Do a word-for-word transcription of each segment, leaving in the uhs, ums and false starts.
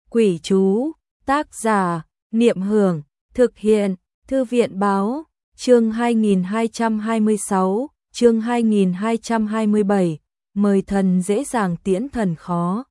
Quỷ chú, tác giả, Niệm Hưởng, thực hiện, Thư viện báo, chương hai nghìn hai trăm hai mươi sáu, chương hai nghìn hai trăm hai mươi bảy, mời thần dễ dàng tiễn thần khó.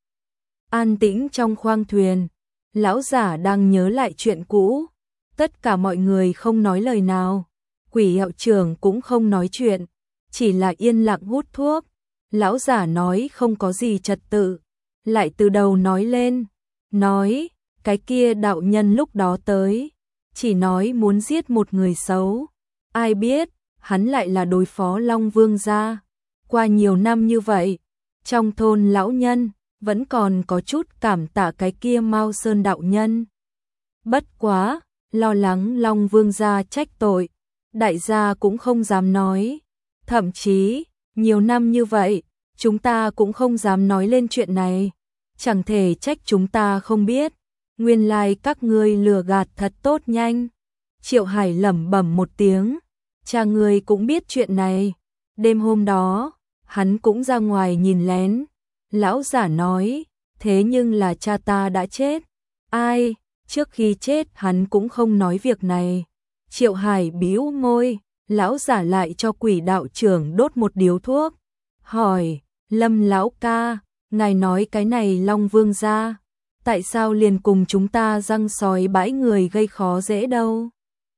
An tĩnh trong khoang thuyền, lão giả đang nhớ lại chuyện cũ, tất cả mọi người không nói lời nào, Quỷ hiệu trưởng cũng không nói chuyện, chỉ là yên lặng hút thuốc. Lão giả nói không có gì trật tự, lại từ đầu nói lên, nói, cái kia đạo nhân lúc đó tới, chỉ nói muốn giết một người xấu, ai biết, hắn lại là đối phó Long Vương gia. Qua nhiều năm như vậy, trong thôn lão nhân, vẫn còn có chút cảm tạ cái kia Mao Sơn đạo nhân. Bất quá, lo lắng Long Vương gia trách tội, đại gia cũng không dám nói, thậm chí, nhiều năm như vậy, chúng ta cũng không dám nói lên chuyện này, chẳng thể trách chúng ta không biết, nguyên lai các ngươi lừa gạt thật tốt nhanh. Triệu Hải lẩm bẩm một tiếng, cha ngươi cũng biết chuyện này, đêm hôm đó, hắn cũng ra ngoài nhìn lén, lão giả nói, thế nhưng là cha ta đã chết, ai, trước khi chết hắn cũng không nói việc này. Triệu Hải bĩu môi, lão giả lại cho Quỷ đạo trưởng đốt một điếu thuốc, hỏi, Lâm lão ca, ngài nói cái này Long Vương gia, tại sao liền cùng chúng ta răng sói bãi người gây khó dễ đâu?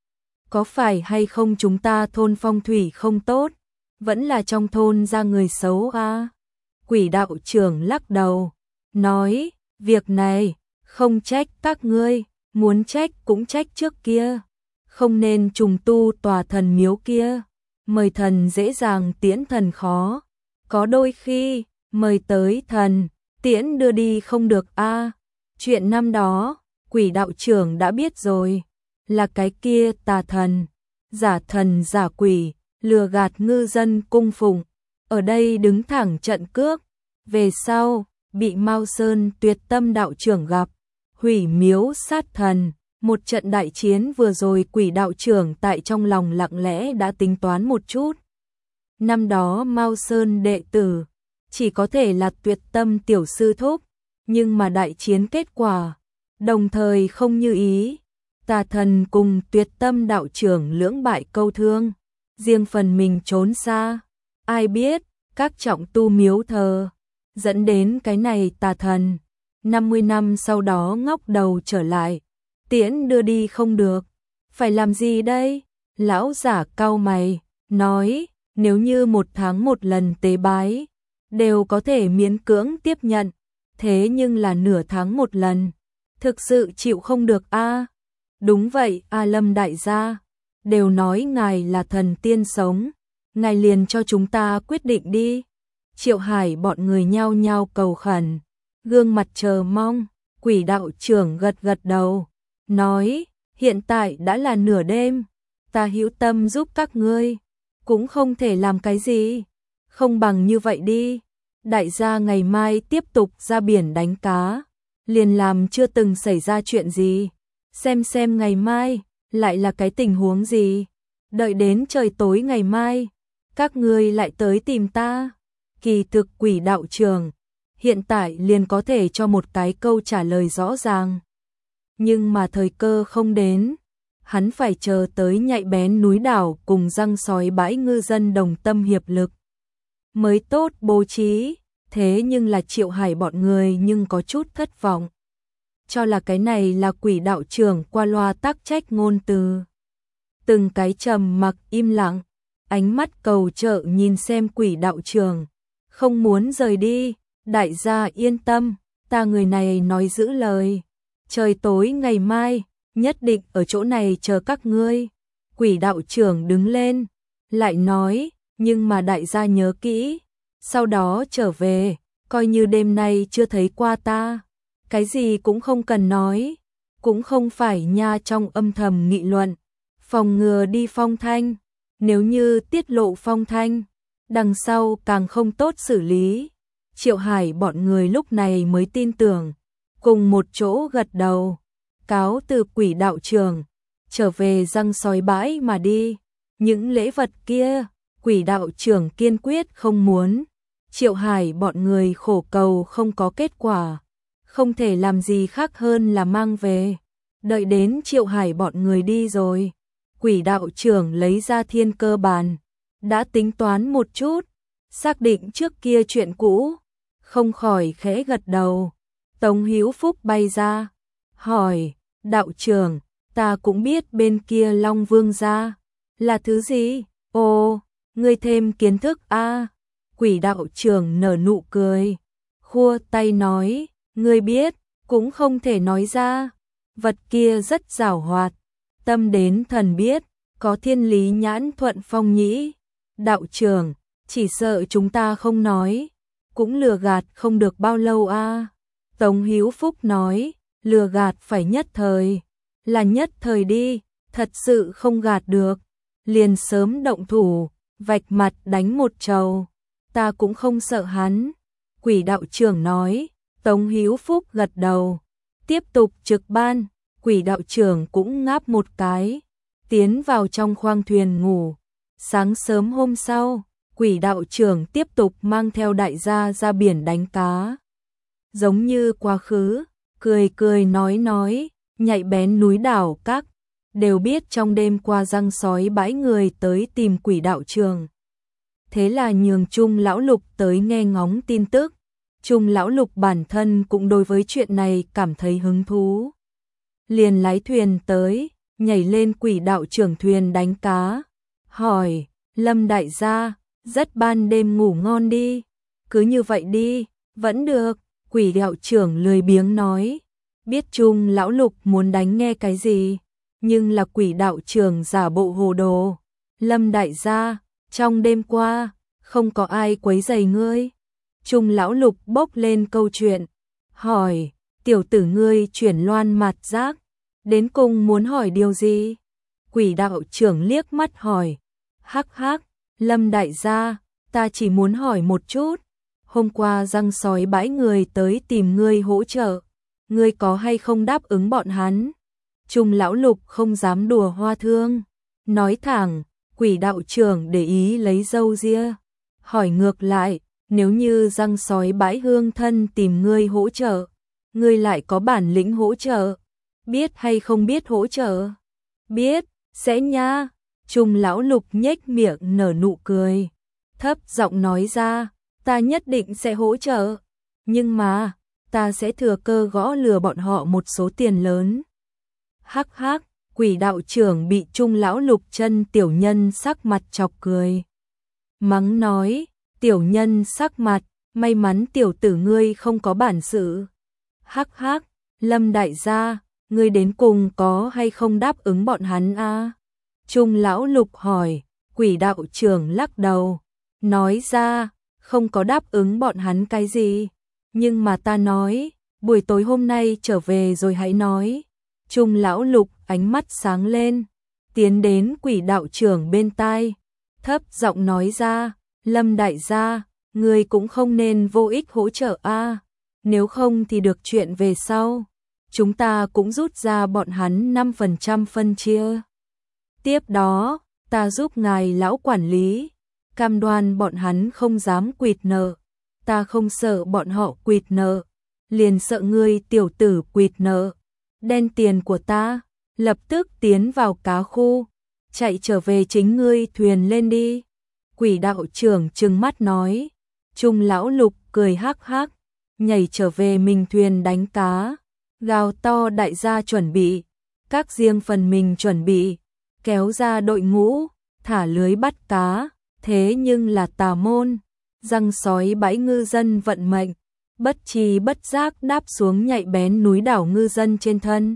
Có phải hay không chúng ta thôn phong thủy không tốt, vẫn là trong thôn ra người xấu à? Quỷ đạo trưởng lắc đầu, nói, việc này, không trách các ngươi, muốn trách cũng trách trước kia, không nên trùng tu tòa thần miếu kia, mời thần dễ dàng tiễn thần khó, có đôi khi, mời tới thần, tiễn đưa đi không được a. À. Chuyện năm đó, Quỷ đạo trưởng đã biết rồi, là cái kia tà thần, giả thần giả quỷ, lừa gạt ngư dân cung phụng, ở đây đứng thẳng trận cước, về sau, bị Mao Sơn Tuyệt Tâm đạo trưởng gặp, hủy miếu sát thần, một trận đại chiến vừa rồi Quỷ đạo trưởng tại trong lòng lặng lẽ đã tính toán một chút. Năm đó Mao Sơn đệ tử, chỉ có thể là Tuyệt Tâm tiểu sư thúc, nhưng mà đại chiến kết quả, đồng thời không như ý, tà thần cùng Tuyệt Tâm đạo trưởng lưỡng bại câu thương, riêng phần mình trốn xa, ai biết, các trọng tu miếu thờ, dẫn đến cái này tà thần, năm mươi năm sau đó ngóc đầu trở lại, tiễn đưa đi không được, phải làm gì đây? Lão giả cau mày, nói, nếu như một tháng một lần tế bái, đều có thể miễn cưỡng tiếp nhận, thế nhưng là nửa tháng một lần, thực sự chịu không được a. À? Đúng vậy, A Lâm đại gia, đều nói ngài là thần tiên sống, ngài liền cho chúng ta quyết định đi. Triệu Hải bọn người nhao nhao cầu khẩn, gương mặt chờ mong, Quỷ đạo trưởng gật gật đầu, nói, hiện tại đã là nửa đêm, ta hữu tâm giúp các ngươi, cũng không thể làm cái gì, không bằng như vậy đi, đại gia ngày mai tiếp tục ra biển đánh cá, liền làm chưa từng xảy ra chuyện gì, xem xem ngày mai lại là cái tình huống gì, đợi đến trời tối ngày mai, các ngươi lại tới tìm ta. Kỳ thực Quỷ đạo trưởng, hiện tại liền có thể cho một cái câu trả lời rõ ràng. Nhưng mà thời cơ không đến, hắn phải chờ tới nhạy bén núi đảo cùng răng sói bãi ngư dân đồng tâm hiệp lực. Mới tốt bố trí, thế nhưng là Triệu Hải bọn người nhưng có chút thất vọng. Cho là cái này là Quỷ đạo trưởng qua loa tác trách ngôn từ. Từng cái trầm mặc im lặng, ánh mắt cầu trợ nhìn xem Quỷ đạo trưởng, không muốn rời đi, đại gia yên tâm, ta người này nói giữ lời. Trời tối ngày mai, nhất định ở chỗ này chờ các ngươi. Quỷ đạo trưởng đứng lên, lại nói, nhưng mà đại gia nhớ kỹ, sau đó trở về, coi như đêm nay chưa thấy qua ta, cái gì cũng không cần nói, cũng không phải nha trong âm thầm nghị luận, phòng ngừa đi phong thanh, nếu như tiết lộ phong thanh, đằng sau càng không tốt xử lý. Triệu Hải bọn người lúc này mới tin tưởng, cùng một chỗ gật đầu, cáo từ Quỷ đạo trưởng, trở về răng sói bãi mà đi. Những lễ vật kia, Quỷ đạo trưởng kiên quyết không muốn. Triệu Hải bọn người khổ cầu không có kết quả, không thể làm gì khác hơn là mang về. Đợi đến Triệu Hải bọn người đi rồi, Quỷ đạo trưởng lấy ra thiên cơ bàn, đã tính toán một chút, xác định trước kia chuyện cũ, không khỏi khẽ gật đầu. Tống Hữu Phúc bay ra, hỏi, đạo trưởng, ta cũng biết bên kia Long Vương gia là thứ gì? Ồ, ngươi thêm kiến thức a. À. Quỷ đạo trưởng nở nụ cười, khua tay nói, ngươi biết, cũng không thể nói ra. Vật kia rất giàu hoạt, tâm đến thần biết, có thiên lý nhãn thuận phong nhĩ. Đạo trưởng, chỉ sợ chúng ta không nói, cũng lừa gạt không được bao lâu a. À. Tống Hữu Phúc nói, lừa gạt phải nhất thời, là nhất thời đi, thật sự không gạt được, liền sớm động thủ, vạch mặt đánh một trầu, ta cũng không sợ hắn. Quỷ đạo trưởng nói. Tống Hữu Phúc gật đầu, tiếp tục trực ban. Quỷ đạo trưởng cũng ngáp một cái, tiến vào trong khoang thuyền ngủ. Sáng sớm hôm sau, quỷ đạo trưởng tiếp tục mang theo đại gia ra biển đánh cá. Giống như quá khứ, cười cười nói nói, nhạy bén núi đảo các, đều biết trong đêm qua răng sói bãi người tới tìm quỷ đạo trưởng. Thế là nhường Trung lão lục tới nghe ngóng tin tức. Trung lão lục bản thân cũng đối với chuyện này cảm thấy hứng thú. Liền lái thuyền tới, nhảy lên quỷ đạo trưởng thuyền đánh cá. Hỏi, Lâm đại gia, rất ban đêm ngủ ngon đi. Cứ như vậy đi, vẫn được. Quỷ đạo trưởng lười biếng nói. Biết Trung lão lục muốn đánh nghe cái gì, nhưng là quỷ đạo trưởng giả bộ hồ đồ. Lâm đại gia, trong đêm qua, không có ai quấy rầy ngươi. Trung lão lục bốc lên câu chuyện, hỏi, tiểu tử ngươi chuyển loan mặt giác, đến cùng muốn hỏi điều gì? Quỷ đạo trưởng liếc mắt hỏi, hắc hắc, Lâm đại gia, ta chỉ muốn hỏi một chút, hôm qua răng sói bãi người tới tìm ngươi hỗ trợ, ngươi có hay không đáp ứng bọn hắn? Trung lão lục không dám đùa hoa thương, nói thẳng. Quỷ đạo trưởng để ý lấy râu ria, hỏi ngược lại, nếu như răng sói bãi hương thân tìm ngươi hỗ trợ, ngươi lại có bản lĩnh hỗ trợ, biết hay không biết hỗ trợ? Biết, sẽ nha. Trung lão lục nhếch miệng nở nụ cười, thấp giọng nói ra, ta nhất định sẽ hỗ trợ, nhưng mà, ta sẽ thừa cơ gõ lừa bọn họ một số tiền lớn. Hắc hắc. Quỷ đạo trưởng bị Trung lão lục chân tiểu nhân sắc mặt chọc cười. Mắng nói, tiểu nhân sắc mặt, may mắn tiểu tử ngươi không có bản sự. Hắc hắc, Lâm đại gia, ngươi đến cùng có hay không đáp ứng bọn hắn a? À? Trung lão lục hỏi, quỷ đạo trưởng lắc đầu, nói ra, không có đáp ứng bọn hắn cái gì, nhưng mà ta nói, buổi tối hôm nay trở về rồi hãy nói. Trung lão lục ánh mắt sáng lên, tiến đến quỷ đạo trưởng bên tai, thấp giọng nói ra, Lâm đại gia, ngươi cũng không nên vô ích hỗ trợ a, à. Nếu không thì được chuyện về sau, chúng ta cũng rút ra bọn hắn năm phần trăm phân chia. Tiếp đó, ta giúp ngài lão quản lý, cam đoan bọn hắn không dám quỵt nợ, ta không sợ bọn họ quỵt nợ, liền sợ ngươi tiểu tử quỵt nợ. Đen tiền của ta, lập tức tiến vào cá khu, chạy trở về chính ngươi thuyền lên đi. Quỷ đạo trưởng trừng mắt nói. Trung lão lục cười hắc hắc, nhảy trở về mình thuyền đánh cá, gào to đại gia chuẩn bị, các riêng phần mình chuẩn bị, kéo ra đội ngũ, thả lưới bắt cá, thế nhưng là tà môn, răng sói bãi ngư dân vận mệnh. Bất tri bất giác đáp xuống nhạy bén núi đảo ngư dân trên thân.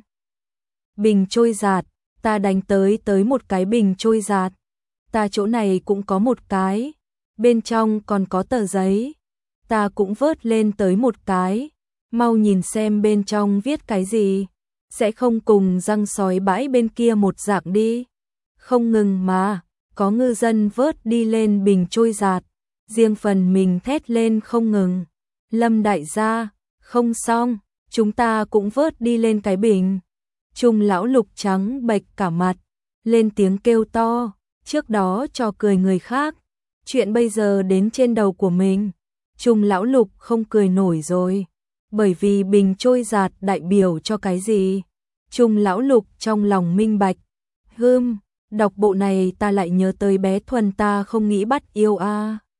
Bình trôi giạt, ta đánh tới tới một cái bình trôi giạt. Ta chỗ này cũng có một cái, bên trong còn có tờ giấy. Ta cũng vớt lên tới một cái, mau nhìn xem bên trong viết cái gì. Sẽ không cùng răng sói bãi bên kia một dạng đi. Không ngừng mà, có ngư dân vớt đi lên bình trôi giạt, riêng phần mình thét lên không ngừng. Lâm đại gia, không xong, chúng ta cũng vớt đi lên cái bình. Trung lão lục trắng bệch cả mặt, lên tiếng kêu to, trước đó cho cười người khác, chuyện bây giờ đến trên đầu của mình. Trung lão lục không cười nổi rồi, bởi vì bình trôi giạt đại biểu cho cái gì? Trung lão lục trong lòng minh bạch. Hưm, đọc bộ này ta lại nhớ tới bé Thuần ta không nghĩ bắt yêu a.